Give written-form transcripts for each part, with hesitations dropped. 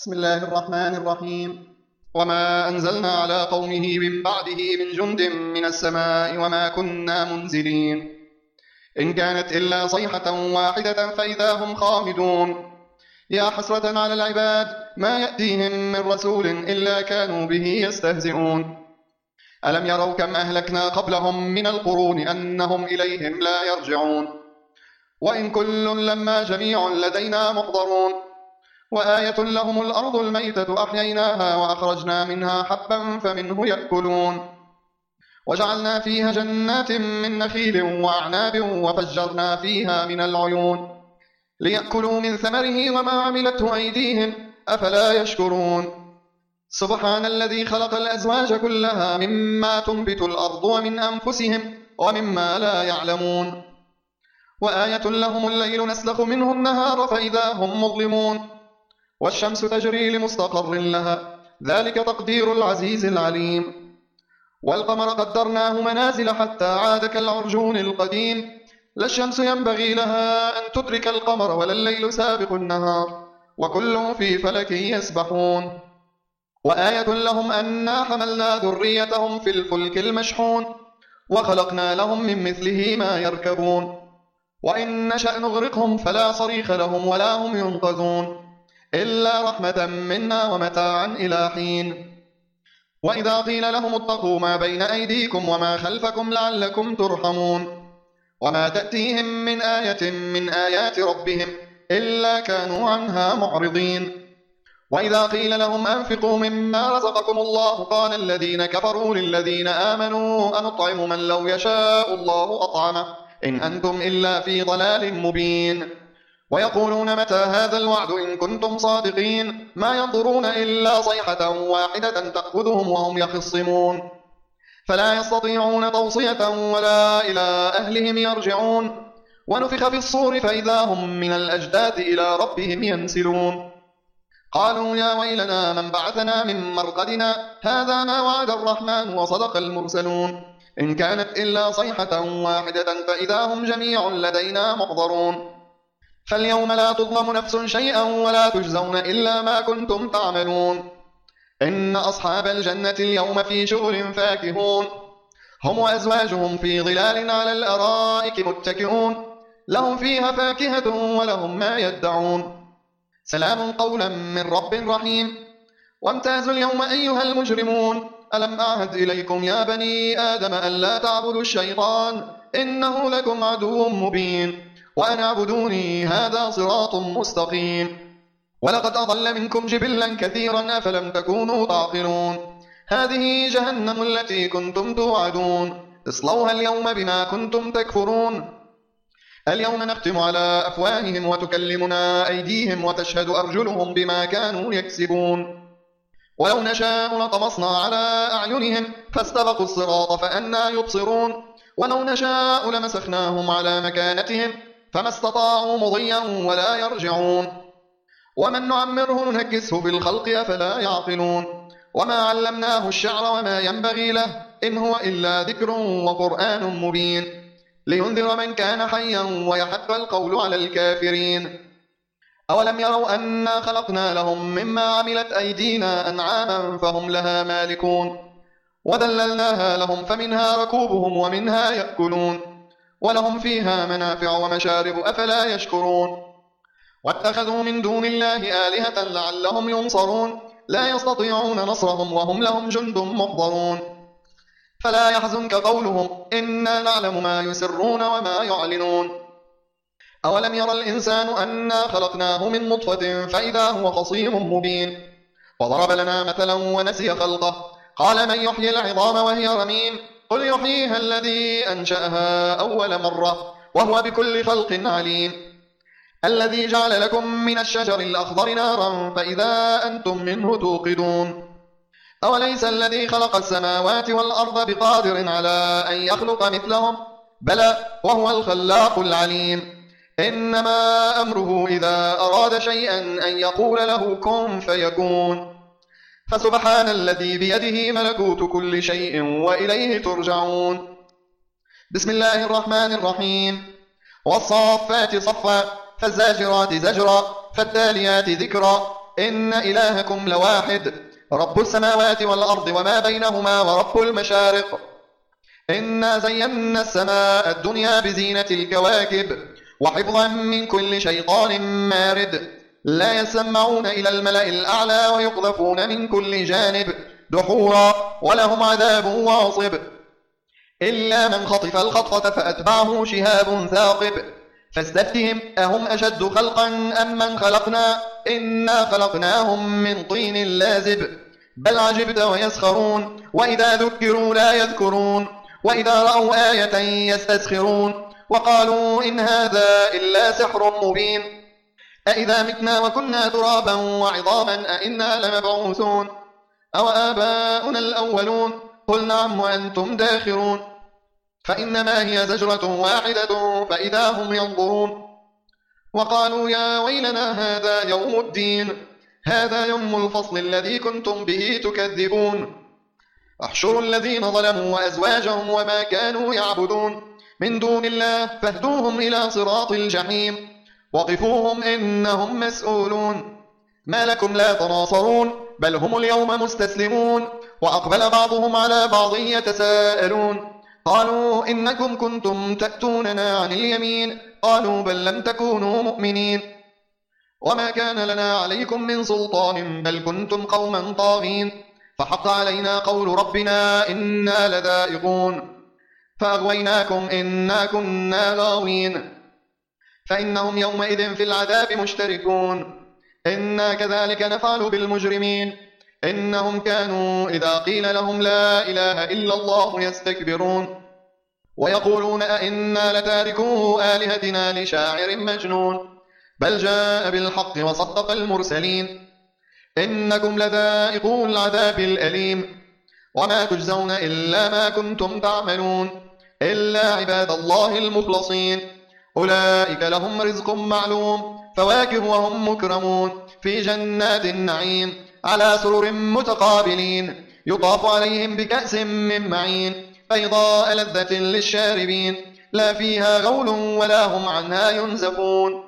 بسم الله الرحمن الرحيم. وما أنزلنا على قومه من بعده من جند من السماء وما كنا منزلين إن كانت إلا صيحة واحدة فإذا هم خامدون. يا حسرة على العباد ما يأتيهم من رسول إلا كانوا به يستهزئون. ألم يروا كم أهلكنا قبلهم من القرون أنهم إليهم لا يرجعون. وإن كل لما جميع لدينا محضرون. وآية لهم الأرض الميتة أحييناها وأخرجنا منها حبا فمنه يأكلون. وجعلنا فيها جنات من نخيل وأعناب وفجرنا فيها من العيون ليأكلوا من ثمره وما عملته أيديهم أفلا يشكرون. سبحان الذي خلق الأزواج كلها مما تنبت الأرض ومن أنفسهم ومما لا يعلمون. وآية لهم الليل نسلخ منه النهار فإذا هم مظلمون. والشمس تجري لمستقر لها ذلك تقدير العزيز العليم. والقمر قدرناه منازل حتى عاد كالعرجون القديم لا الشمس ينبغي لها أن تدرك القمر ولا الليل سابق النهار وكل في فلك يسبحون. وآية لهم أنا حملنا ذريتهم في الفلك المشحون وخلقنا لهم من مثله ما يركبون. وإن نشأ نغرقهم فلا صريخ لهم ولا هم ينقذون إلا رحمة منا ومتاعا إلى حين. وإذا قيل لهم اتقوا ما بين أيديكم وما خلفكم لعلكم ترحمون. وما تأتيهم من آية من آيات ربهم إلا كانوا عنها معرضين. وإذا قيل لهم أنفقوا مما رزقكم الله قال الذين كفروا للذين آمنوا أنطعم من لو يشاء الله أطعمه إن أنتم إلا في ضلال مبين. ويقولون متى هذا الوعد إن كنتم صادقين ما ينظرون إلا صيحة واحدة تأخذهم وهم يخصمون فلا يستطيعون توصية ولا إلى أهلهم يرجعون. ونفخ في الصور فإذا هم من الأجداث إلى ربهم ينسلون. قالوا يا ويلنا من بعثنا من مرقدنا هذا ما وعد الرحمن وصدق المرسلون إن كانت إلا صيحة واحدة فإذا هم جميع لدينا محضرون. فاليوم لا تظلم نفس شيئا ولا تجزون إلا ما كنتم تعملون. إن أصحاب الجنة اليوم في شغل فاكهون هم وأزواجهم في ظلال على الأرائك متكئون لهم فيها فاكهة ولهم ما يدعون سلام قولا من رب رحيم. وامتازوا اليوم أيها المجرمون ألم أعهد إليكم يا بني آدم أن لا تعبدوا الشيطان إنه لكم عدو مبين وأن اعبدوني هذا صراط مستقيم. ولقد أضل منكم جبلا كثيرا أفلم تكونوا تعقلون. هذه جهنم التي كنتم توعدون اصلوها اليوم بما كنتم تكفرون. اليوم نختم على أفواههم وتكلمنا أيديهم وتشهد أرجلهم بما كانوا يكسبون. ولو نشاء لطمسنا على أعينهم فاستبقوا الصراط فأنى يبصرون. ولو نشاء لمسخناهم على مكانتهم فما استطاعوا مضيا ولا يرجعون. ومن نعمره ننكسه في الخلق أفلا يعقلون. وما علمناه الشعر وما ينبغي له إن هو إلا ذكر وقرآن مبين لينذر من كان حيا ويحق القول على الكافرين. أولم يروا أنا خلقنا لهم مما عملت أيدينا أنعاما فهم لها مالكون وذللناها لهم فمنها ركوبهم ومنها يأكلون ولهم فيها منافع ومشارب أفلا يشكرون. واتخذوا من دون الله آلهة لعلهم ينصرون لا يستطيعون نصرهم وهم لهم جند محضرون. فلا يحزنك قولهم إنا نعلم ما يسرون وما يعلنون. أولم يرى الإنسان أنا خلقناه من نطفة فإذا هو خصيم مبين وضرب لنا مثلا ونسي خلقه قال من يحيي العظام وهي رميم قل يحييها الذي أنشأها أول مرة وهو بكل خلق عليم. الذي جعل لكم من الشجر الأخضر نارا فإذا أنتم منه توقدون. أوليس الذي خلق السماوات والأرض بقادر على أن يخلق مثلهم بلى وهو الخلاق العليم. إنما أمره إذا أراد شيئا أن يقول له كن فيكون. فسبحان الذي بيده ملكوت كل شيء وإليه ترجعون. بسم الله الرحمن الرحيم. والصافات صفا فالزاجرات زجرا فالتاليات ذكرا إن إلهكم لواحد رب السماوات والأرض وما بينهما ورب المشارق إنا زينا السماء الدنيا بزينة الكواكب وحفظا من كل شيطان مارد لا يسمعون إلى الملأ الأعلى ويقذفون من كل جانب دحورا ولهم عذاب واصب إلا من خطف الخطفة فأتبعه شهاب ثاقب فاستفتهم أهم أشد خلقا أم من خلقنا إنا خلقناهم من طين لازب بل عجبت ويسخرون وإذا ذكروا لا يذكرون وإذا رأوا آية يستسخرون وقالوا إن هذا إلا سحر مبين أإذا متنا وكنا ترابا وعظاما أإنا لمبعوثون أو آباؤنا الأولون قل نعم وأنتم داخرون فإنما هي زجرة واحدة فإذا هم ينظرون وقالوا يا ويلنا هذا يوم الدين هذا يوم الفصل الذي كنتم به تكذبون احشروا الذين ظلموا وأزواجهم وما كانوا يعبدون من دون الله فاهدوهم إلى صراط الجحيم وقفوهم إنهم مسؤولون ما لكم لا تناصرون بل هم اليوم مستسلمون وأقبل بعضهم على بعض يتساءلون قالوا إنكم كنتم تأتوننا عن اليمين قالوا بل لم تكونوا مؤمنين وما كان لنا عليكم من سلطان بل كنتم قوما طاغين فحق علينا قول ربنا إنا لذائقون فأغويناكم إنا كنا غاوين فإنهم يومئذ في العذاب مشتركون إنا كذلك نفعل بالمجرمين إنهم كانوا إذا قيل لهم لا إله إلا الله يستكبرون ويقولون أئنا لتاركو آلهتنا لشاعر مجنون بل جاء بالحق وصدق المرسلين إنكم لذائقو العذاب الأليم وما تجزون إلا ما كنتم تعملون إلا عباد الله المخلصين أولئك لهم رزق معلوم فواكه وهم مكرمون في جنات النعيم على سرر متقابلين يطاف عليهم بكأس من معين بيضاء لذة للشاربين لا فيها غول ولا هم عنها ينزفون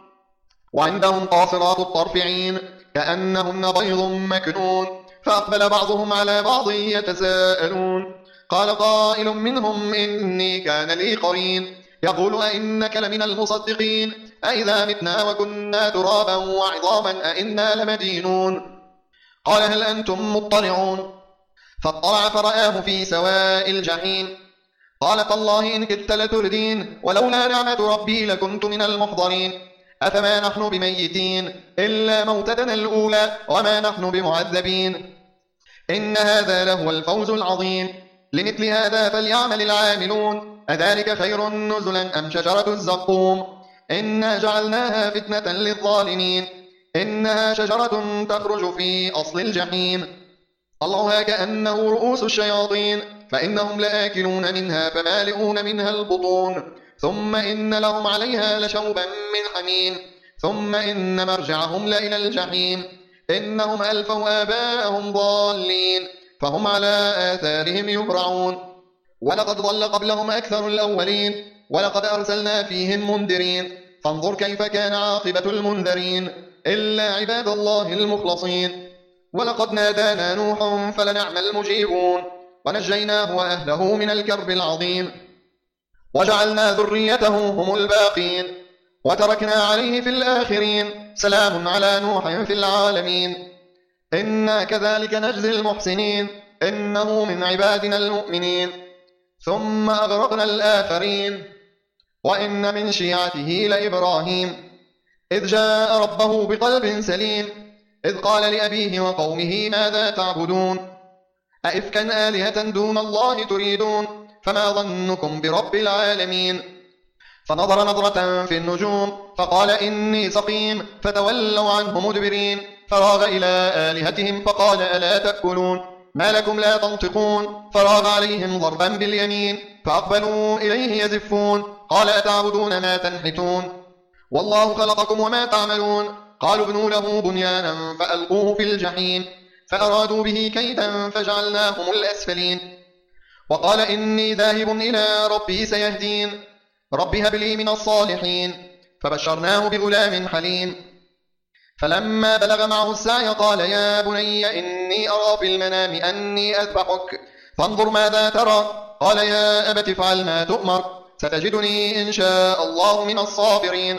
وعندهم قاصرات الطرف عين كأنهن بيض مكنون فأقبل بعضهم على بعض يتساءلون قال قائل منهم إني كان لي قرين يقول أئنك لمن المصدقين أئذا متنا وكنا ترابا وعظاما أئنا لمدينون قال هل أنتم مطلعون فاطلع فرآه في سواء الجحيم قال تالله إن كدت لتردين ولولا نعمة ربي لكنت من المحضرين أفما نحن بميتين إلا موتتنا الأولى وما نحن بمعذبين إن هذا لهو الفوز العظيم لمثل هذا فليعمل العاملون أذلك خير نزلا أم شجرة الزقوم إنا جعلناها فتنة للظالمين إنها شجرة تخرج في أصل الجحيم الله كأنه رؤوس الشياطين فإنهم لآكلون منها فمالئون منها البطون ثم إن لهم عليها لشوبا من حميم ثم إن مرجعهم لإلى الجحيم إنهم ألفوا آباءهم ضالين فهم على آثارهم يهرعون ولقد ضل قبلهم أكثر الأولين ولقد أرسلنا فيهم منذرين فانظر كيف كان عاقبة المنذرين إلا عباد الله المخلصين ولقد نادانا نوح فلنعم المجيبون ونجيناه وأهله من الكرب العظيم وجعلنا ذريته هم الباقين وتركنا عليه في الآخرين سلام على نوح في العالمين إنا كذلك نجزي المحسنين إنه من عبادنا المؤمنين ثم أغرقنا الآخرين وإن من شيعته لإبراهيم إذ جاء ربه بقلب سليم إذ قال لأبيه وقومه ماذا تعبدون أئفكا آلهة دون الله تريدون فما ظنكم برب العالمين فنظر نظرة في النجوم فقال إني سقيم فتولوا عنه مدبرين فراغ إلى آلهتهم فقال ألا تأكلون ما لكم لا تنطقون فراغ عليهم ضربا باليمين فأقبلوا إليه يزفون قال أتعبدون ما تنحتون والله خلقكم وما تعملون قالوا ابنوا له بنيانا فألقوه في الجحيم فأرادوا به كيدا فجعلناهم الأسفلين وقال إني ذاهب إلى ربي سيهدين رب هب لي من الصالحين فبشرناه بغلام حليم فلما بلغ معه السعي قال يا بني إني أرى في المنام أني أذبحك فانظر ماذا ترى. قال يا أبت افعل ما تؤمر ستجدني إن شاء الله من الصابرين.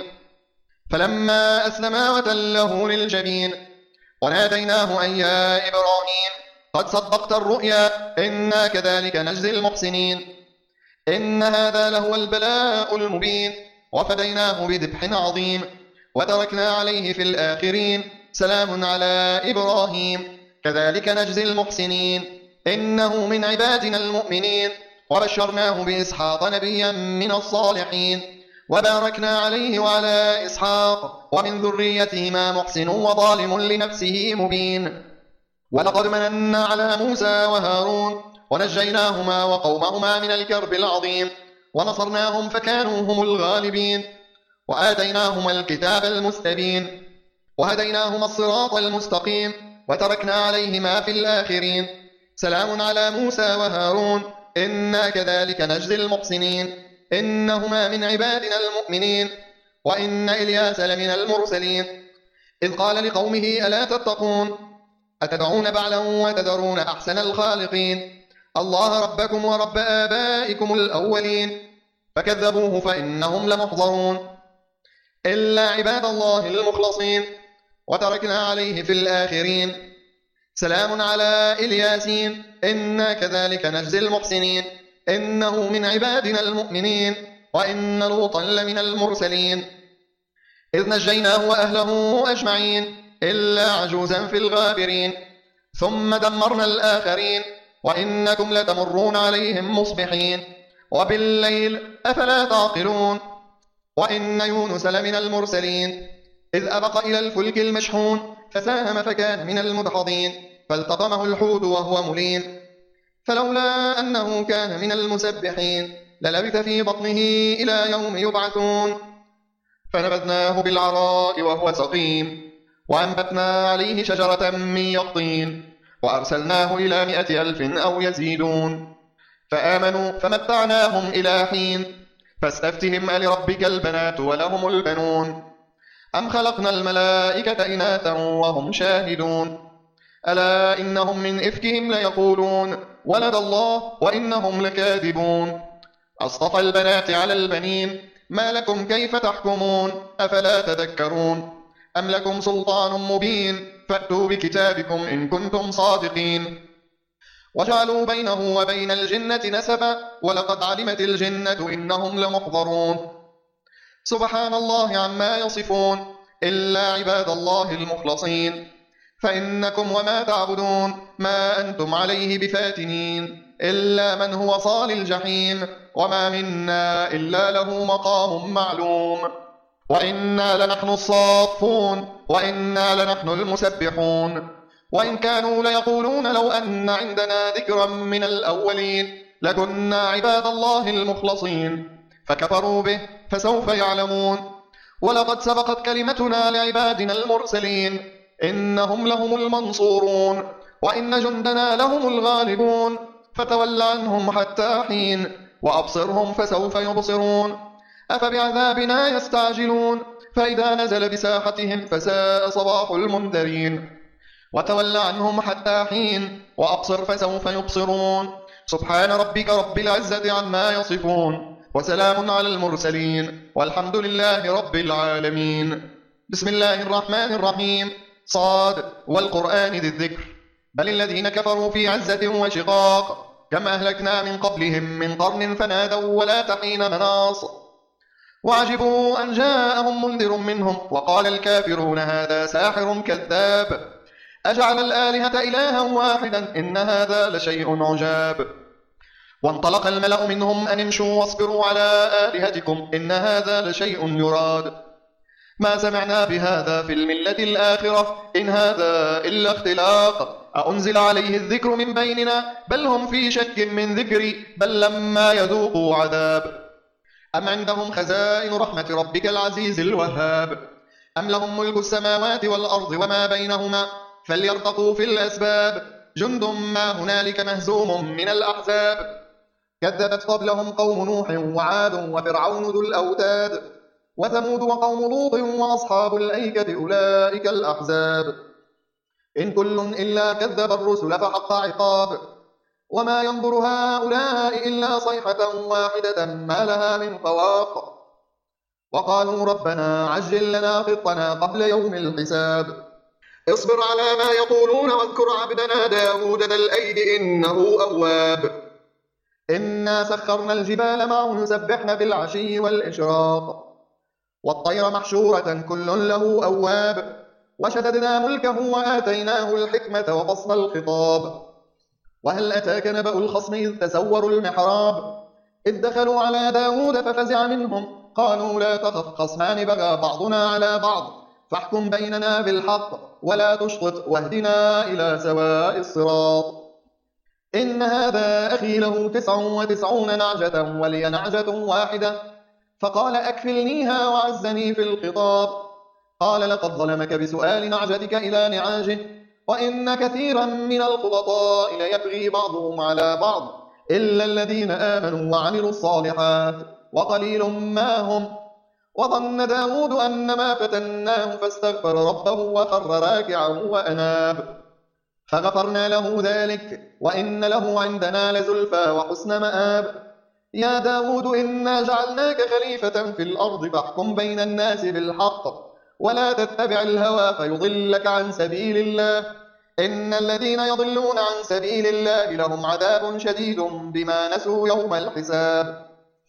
فلما أسلما وتله للجبين وناديناه أن يا إبراهيم قد صدقت الرؤيا إنا كذلك نجزي المحسنين إن هذا لهو البلاء المبين وفديناه بذبح عظيم وتركنا عليه في الآخرين سلام على إبراهيم كذلك نجزي المحسنين إنه من عبادنا المؤمنين وبشرناه بإسحاق نبيا من الصالحين وباركنا عليه وعلى إسحاق ومن ذريتهما محسن وظالم لنفسه مبين. ولقد مننا على موسى وهارون ونجيناهما وقومهما من الكرب العظيم ونصرناهم فكانوا هم الغالبين وآتيناهما الكتاب المستبين وهديناهما الصراط المستقيم وتركنا عليهما في الآخرين سلام على موسى وهارون إنا كذلك نجزي المحسنين إنهما من عبادنا المؤمنين وإن إلياس لمن المرسلين إذ قال لقومه ألا تتقون أتدعون بعلا وتذرون أحسن الخالقين الله ربكم ورب آبائكم الأولين فكذبوه فإنهم لمحضرون إلا عباد الله المخلصين وتركنا عليه في الآخرين سلام على إلياسين إنا كذلك نجزي المحسنين إنه من عبادنا المؤمنين وإن لوطا لمن المرسلين إذ نجيناه وأهله أجمعين إلا عجوزا في الغابرين ثم دمرنا الآخرين وإنكم لتمرون عليهم مصبحين وبالليل أفلا تعقلون وإن يونس لمن المرسلين إذ أبق إلى الفلك المشحون فساهم فكان من المدحضين فالتقمه الحوت وهو مليم فلولا أنه كان من المسبحين للبث في بطنه إلى يوم يبعثون فنبذناه بالعراء وهو سقيم وأنبتنا عليه شجرة من يقطين وأرسلناه إلى 100,000 أو يزيدون فآمنوا فمتعناهم إلى حين فاستفتهم ألربك البنات ولهم البنون أم خلقنا الملائكة إناثا وهم شاهدون ألا إنهم من إفكهم ليقولون ولد الله وإنهم لكاذبون أصطفى البنات على البنين ما لكم كيف تحكمون أفلا تذكرون أم لكم سلطان مبين فأتوا بكتابكم إن كنتم صادقين وجعلوا بينه وبين الجنة نسبا ولقد علمت الجنة إنهم لمحضرون سبحان الله عما يصفون إلا عباد الله المخلصين فإنكم وما تعبدون ما أنتم عليه بفاتنين إلا من هو صال الجحيم وما منا إلا له مقام معلوم وإنا لنحن الصافون وإنا لنحن المسبحون وإن كانوا ليقولون لو أن عندنا ذكرا من الأولين لكنا عباد الله المخلصين فكفروا به فسوف يعلمون ولقد سبقت كلمتنا لعبادنا المرسلين إنهم لهم المنصورون وإن جندنا لهم الغالبون فتول عنهم حتى حين وأبصرهم فسوف يبصرون أفبعذابنا يستعجلون فإذا نزل بساحتهم فساء صباح المنذرين وتول عنهم حتى حين وأبصر فسوف يبصرون سبحان ربك رب العزة عما يصفون وسلام على المرسلين والحمد لله رب العالمين. بسم الله الرحمن الرحيم صاد والقرآن ذي الذكر بل الذين كفروا في عزة وشقاق كم أهلكنا من قبلهم من قرن فنادوا ولا تحين مناص وعجبوا أن جاءهم منذر منهم وقال الكافرون هذا ساحر كذاب أجعل الآلهة إلها واحدا إن هذا لشيء عجاب وانطلق الملأ منهم أن امشوا واصبروا على آلهتكم إن هذا لشيء يراد ما سمعنا بهذا في الملة الآخرة إن هذا إلا اختلاق أأنزل عليه الذكر من بيننا بل هم في شك من ذكري بل لما يذوقوا عذاب أم عندهم خزائن رحمة ربك العزيز الوهاب أم لهم ملك السماوات والأرض وما بينهما فليرتقوا في الأسباب جند ما هنالك مهزوم من الأحزاب كذبت قبلهم قوم نوح وعاد وفرعون ذو الأوتاد وثمود وقوم لوط وأصحاب الأيكة أولئك الأحزاب إن كل إلا كذب الرسل فحق عقاب وما ينظر هؤلاء إلا صيحة واحدة ما لها من فواق وقالوا ربنا عجل لنا قطنا قبل يوم الحساب اصبر على ما يقولون واذكر عبدنا داود ذا الأيد إنه أواب إنا سخرنا الجبال معه يسبحن بالعشي والإشراق والطير محشورة كل له أواب وشددنا ملكه وآتيناه الحكمة وفصل الخطاب وهل أتاك نبأ الخصم إذ تسوروا المحراب إذ دخلوا على داود ففزع منهم قالوا لا تخف خصمان بغى بعضنا على بعض فاحكم بيننا بالحق ولا تشطط واهدنا إلى سواء الصراط إن هذا أخي له 99 نعجة ولي نعجة واحدة فقال أكفلنيها وعزني في الخطاب قال لقد ظلمك بسؤال نعجتك إلى نعاجه وإن كثيرا من الخلطاء ليبغي بعضهم على بعض إلا الذين آمنوا وعملوا الصالحات وقليل ما هم وظن داود أنما فتناه فاستغفر ربه وخر راكعا وأناب فغفرنا له ذلك وإن له عندنا لزلفى وحسن مآب يا داود إنا جعلناك خليفة في الأرض فاحكم بين الناس بالحق ولا تتبع الهوى فيضلك عن سبيل الله إن الذين يضلون عن سبيل الله لهم عذاب شديد بما نسوا يوم الحساب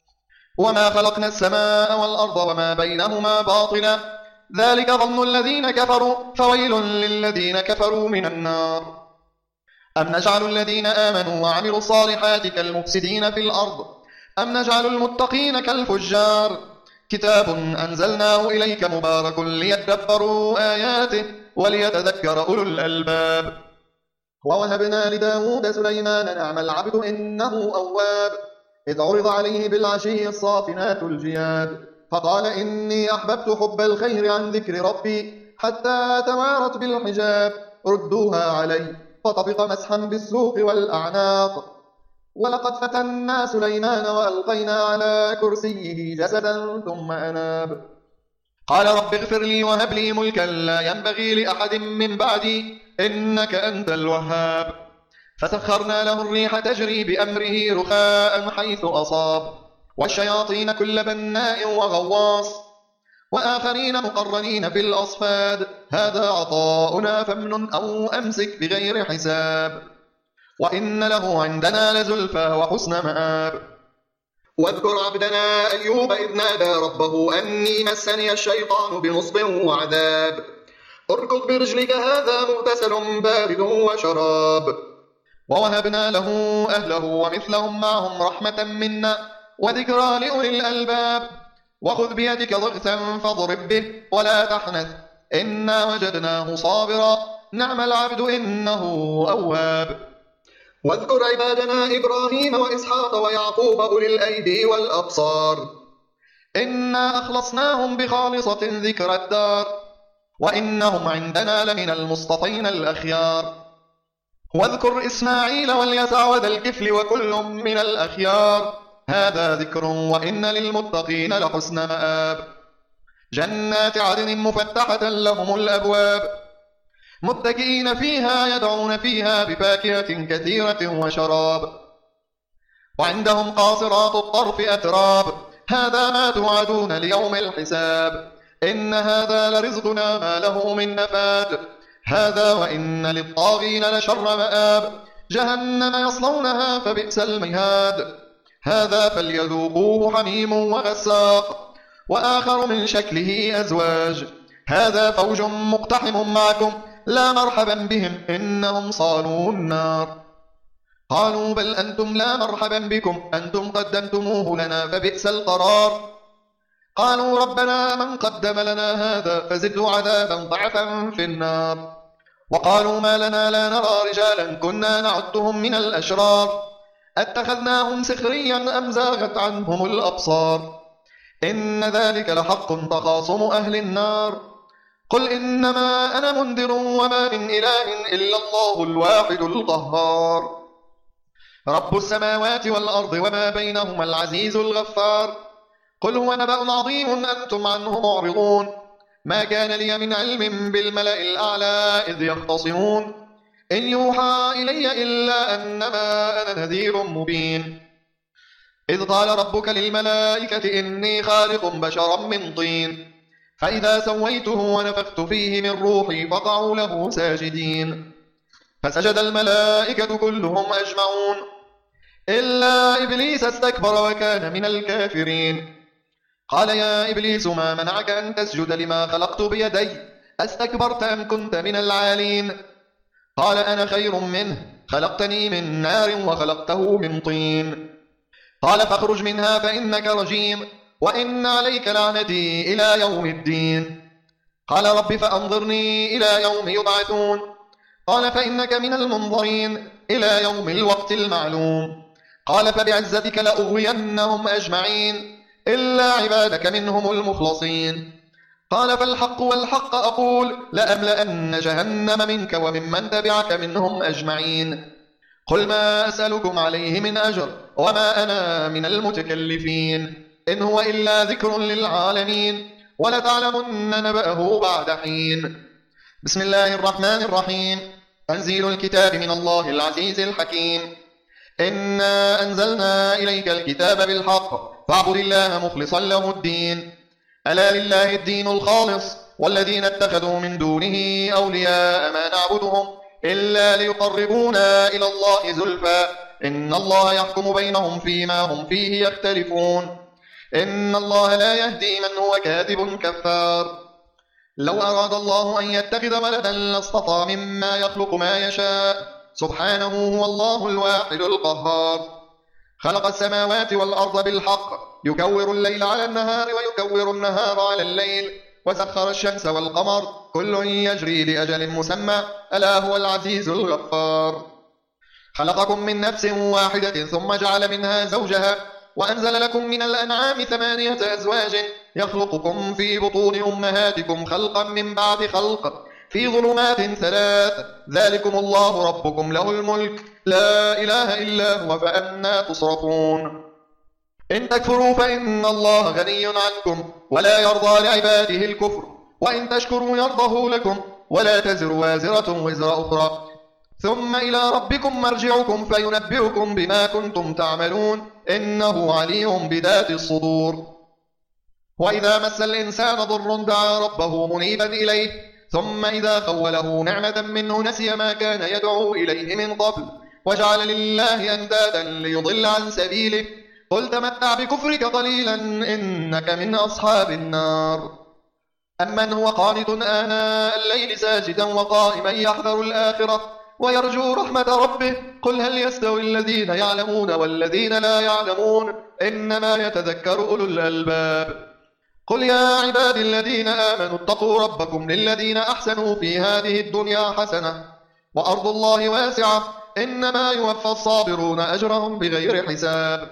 وما خلقنا السماء والأرض وما بينهما باطلا ذلك ظن الذين كفروا فويل للذين كفروا من النار أم نجعل الذين آمنوا وعملوا الصالحات كالمفسدين في الأرض أم نجعل المتقين كالفجار كتاب أنزلناه إليك مبارك ليدبروا آياته وليتذكر أولو الألباب ووهبنا لداود سليمان نعم العبد إنه أواب إذ عرض عليه بالعشي الصافنات الجياد فقال إني أحببت حب الخير عن ذكر ربي حتى توارت بالحجاب ردوها علي فطفق مسحا بالسوق والأعناق ولقد فتنا سليمان وألقينا على كرسيه جسدا ثم أناب قال رب اغفر لي وهب لي ملكا لا ينبغي لأحد من بعدي إنك أنت الوهاب فسخرنا له الريح تجري بأمره رخاء حيث أصاب والشياطين كل بناء وغواص وآخرين مقرنين في الأصفاد هذا عطاؤنا فامنن أو أمسك بغير حساب وإن له عندنا لزلفى وحسن مآب واذكر عبدنا أيوب إذ نادى ربه أني مسني الشيطان بنصب وعذاب اركض برجلك هذا مغتسل بارد وشراب ووهبنا له أهله ومثلهم معهم رحمة منا وذكرى لأولي الألباب وخذ بيدك ضغثا فاضرب به ولا تحنث إنا وجدناه صابرا نعم العبد إنه أواب واذكر عبادنا إبراهيم وإسحاق ويعقوب أولي الأيدي والأبصار إنا أخلصناهم بخالصة ذكر الدار وإنهم عندنا لمن المصطفين الأخيار واذكر إسماعيل واليسع وذا الكفل وكل من الأخيار هذا ذكر وإن للمتقين لحسن مآب جنات عدن مفتحة لهم الأبواب متكئين فيها يدعون فيها بفاكهة كثيرة وشراب وعندهم قاصرات الطرف أتراب هذا ما توعدون ليوم الحساب إن هذا لرزقنا ما له من نفاد هذا وإن للطاغين لشر مآب جهنم يصلونها فبئس المهاد هذا فليذوقوه حميم وغساق وآخر من شكله أزواج هذا فوج مقتحم معكم لا مرحبا بهم إنهم صالوا النار قالوا بل أنتم لا مرحبا بكم أنتم قدمتموه لنا فبئس القرار قالوا ربنا من قدم لنا هذا فزده عذابا ضعفا في النار وقالوا ما لنا لا نرى رجالا كنا نعدهم من الأشرار أتخذناهم سخريا أم زاغت عنهم الأبصار إن ذلك لحق تخاصم أهل النار قل إنما أنا منذر وما من إله إلا الله الواحد القهار رب السماوات والأرض وما بينهما العزيز الغفار قل هو نبأ عظيم أنتم عنه معرضون. ما كان لي من علم بالملأ الأعلى إذ يختصمون إن يوحى إلي إلا أنما أنا نذير مبين. إذ قال ربك للملائكة إني خالق بشرا من طين فإذا سويته ونفخت فيه من روحي فقعوا له ساجدين. فسجد الملائكة كلهم أجمعون إلا إبليس استكبر وكان من الكافرين. قال يا إبليس ما منعك أن تسجد لما خلقت بيدي أستكبرت أم كنت من العالين؟ قال أنا خير منه خلقتني من نار وخلقته من طين. قال فاخرج منها فإنك رجيم وإن عليك لعنتي إلى يوم الدين. قال رب فأنظرني إلى يوم يبعثون. قال فإنك من المنظرين إلى يوم الوقت المعلوم. قال فبعزتك لأغوينهم أجمعين إلا عبادك منهم المخلصين. قال فالحق والحق أقول لأملأن جهنم منك وممن تبعك منهم أجمعين. قل ما أسألكم عليه من أجر وما أنا من المتكلفين إن هو إلا ذكر للعالمين ولتعلمن نبأه بعد حين. بسم الله الرحمن الرحيم. تنزيل الكتاب من الله العزيز الحكيم. إنا أنزلنا إليك الكتاب بالحق فاعبد الله مخلصا له الدين. ألا لله الدين الخالص والذين اتخذوا من دونه أولياء ما نعبدهم إلا ليقربونا إلى الله زلفى إن الله يحكم بينهم فيما هم فيه يختلفون إن الله لا يهدي من هو كاذب كفار. لو أراد الله أن يتخذ ولدا لاصطفى مما يخلق ما يشاء سبحانه هو الله الواحد القهار. خلق السماوات والأرض بالحق يكور الليل على النهار ويكور النهار على الليل وسخر الشمس والقمر كل يجري لأجل مسمى ألا هو العزيز الغفار. خلقكم من نفس واحدة ثم جعل منها زوجها وأنزل لكم من الأنعام 8 أزواج يخلقكم في بطون أمهاتكم خلقا من بعد خلق في ظلمات 3 ذلكم الله ربكم له الملك لا إله إلا هو فأنى تصرفون. إن تكفروا فإن الله غني عنكم ولا يرضى لعباده الكفر وإن تشكروا يرضه لكم ولا تزر وازرة وزر أخرى ثم إلى ربكم مرجعكم فينبئكم بما كنتم تعملون إنه عليم بذات الصدور. وإذا مس الإنسان ضر دعا ربه منيبا إليه ثم إذا خوله نعمة منه نسي ما كان يدعو إليه من قبل وجعل لله أندادا ليضل عن سبيله قل تمتع بكفرك قليلا إنك من أصحاب النار. أمن هو قانت آناء الليل ساجدا وقائما يحذر الآخرة ويرجو رحمة ربه قل هل يستوي الذين يعلمون والذين لا يعلمون إنما يتذكر أولو الألباب. قل يا عبادي الذين آمنوا اتقوا ربكم للذين أحسنوا في هذه الدنيا حسنة وأرض الله واسعة إنما يوفى الصابرون أجرهم بغير حساب.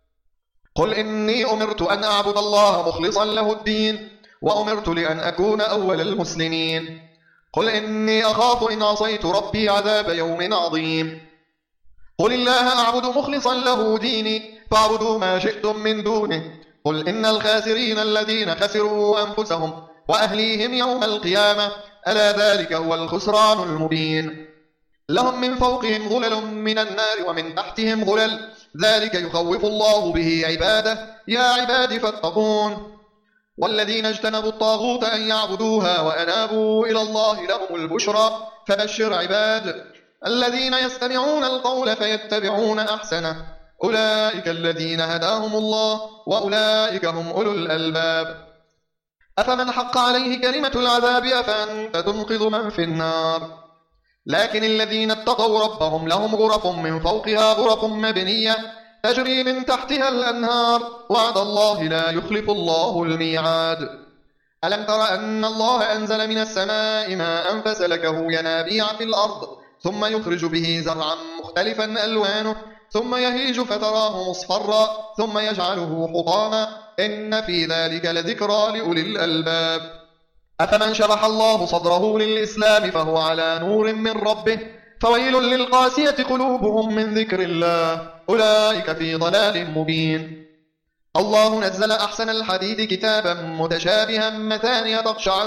قل إني أمرت أن أعبد الله مخلصا له الدين وأمرت لأن أكون أول المسلمين. قل إني أخاف إن عصيت ربي عذاب يوم عظيم. قل الله أعبد مخلصا له ديني فاعبدوا ما شئتم من دونه. قل إن الخاسرين الذين خسروا أنفسهم وأهليهم يوم القيامة ألا ذلك هو الخسران المبين. لهم من فوقهم ظلل من النار ومن تحتهم ظلل ذلك يخوف الله به عباده يا عباد فاتقون. والذين اجتنبوا الطاغوت أن يعبدوها وأنابوا إلى الله لهم البشرى فبشر عباد الذين يستمعون القول فيتبعون أحسنه أولئك الذين هداهم الله وأولئك هم أولو الألباب. أفمن حق عليه كلمة العذاب أفأنت تنقذ من في النار. لكن الذين اتقوا ربهم لهم غرف من فوقها غرف مبنية تجري من تحتها الأنهار وعد الله لا يخلف الله الميعاد. ألم تر أن الله أنزل من السماء ماء فسلكه ينابيع في الأرض ثم يخرج به زرعا مختلفا ألوانه ثم يهيج فتراه مصفرا ثم يجعله حطاما إن في ذلك لذكرى لأولي الألباب. أفمن شرح الله صدره للإسلام فهو على نور من ربه فويل للقاسية قلوبهم من ذكر الله أولئك في ضلال مبين. الله نزل أحسن الحديث كتابا متشابها مثانية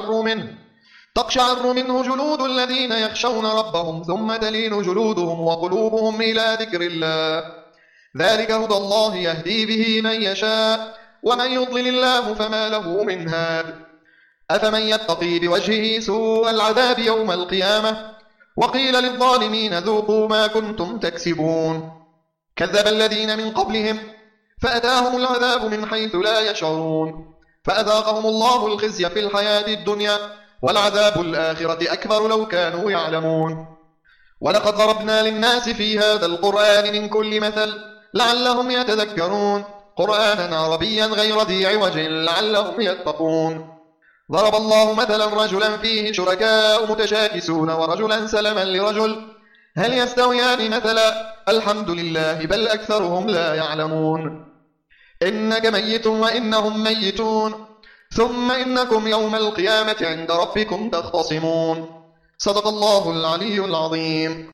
تقشعر منه جلود الذين يخشون ربهم ثم تلين جلودهم وقلوبهم إلى ذكر الله ذلك هدى الله يهدي به من يشاء ومن يضلل الله فما له من هاد أفمن يتقي بوجهه سوء العذاب يوم القيامة وقيل للظالمين ذوقوا ما كنتم تكسبون كذب الذين من قبلهم فأتاهم العذاب من حيث لا يشعرون فأذاقهم الله الخزي في الحياة الدنيا والعذاب الآخرة أكبر لو كانوا يعلمون ولقد ضربنا للناس في هذا القرآن من كل مثل لعلهم يتذكرون قرآنا عربيا غير ذي عوج لعلهم يتقون ضرب الله مثلا رجلا فيه شركاء متشاكسون ورجلا سلما لرجل هل يستويان مثلا الحمد لله بل أكثرهم لا يعلمون إنك ميت وإنهم ميتون ثم إنكم يوم القيامة عند ربكم تختصمون صدق الله العلي العظيم.